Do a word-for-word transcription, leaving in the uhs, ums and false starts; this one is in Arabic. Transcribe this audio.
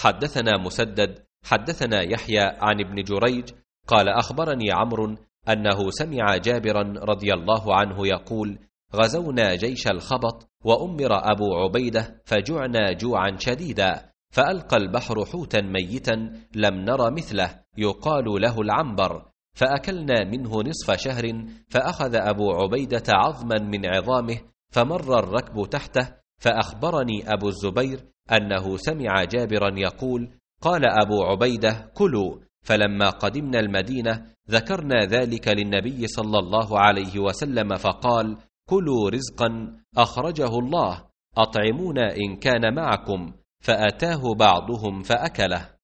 حدثنا مسدد حدثنا يحيى عن ابن جريج قال أخبرني عمرو أنه سمع جابرا رضي الله عنه يقول: غزونا جيش الخبط وأمر أبو عبيدة فجعنا جوعا شديدا، فألقى البحر حوتا ميتا لم نر مثله يقال له العنبر، فأكلنا منه نصف شهر، فأخذ أبو عبيدة عظما من عظامه فمر الركب تحته، فأخبرني أبو الزبير أنه سمع جابرا يقول: قال أبو عبيدة: كلوا. فلما قدمنا المدينة ذكرنا ذلك للنبي صلى الله عليه وسلم فقال: كلوا رزقا أخرجه الله، أطعمونا إن كان معكم، فأتاه بعضهم فأكله.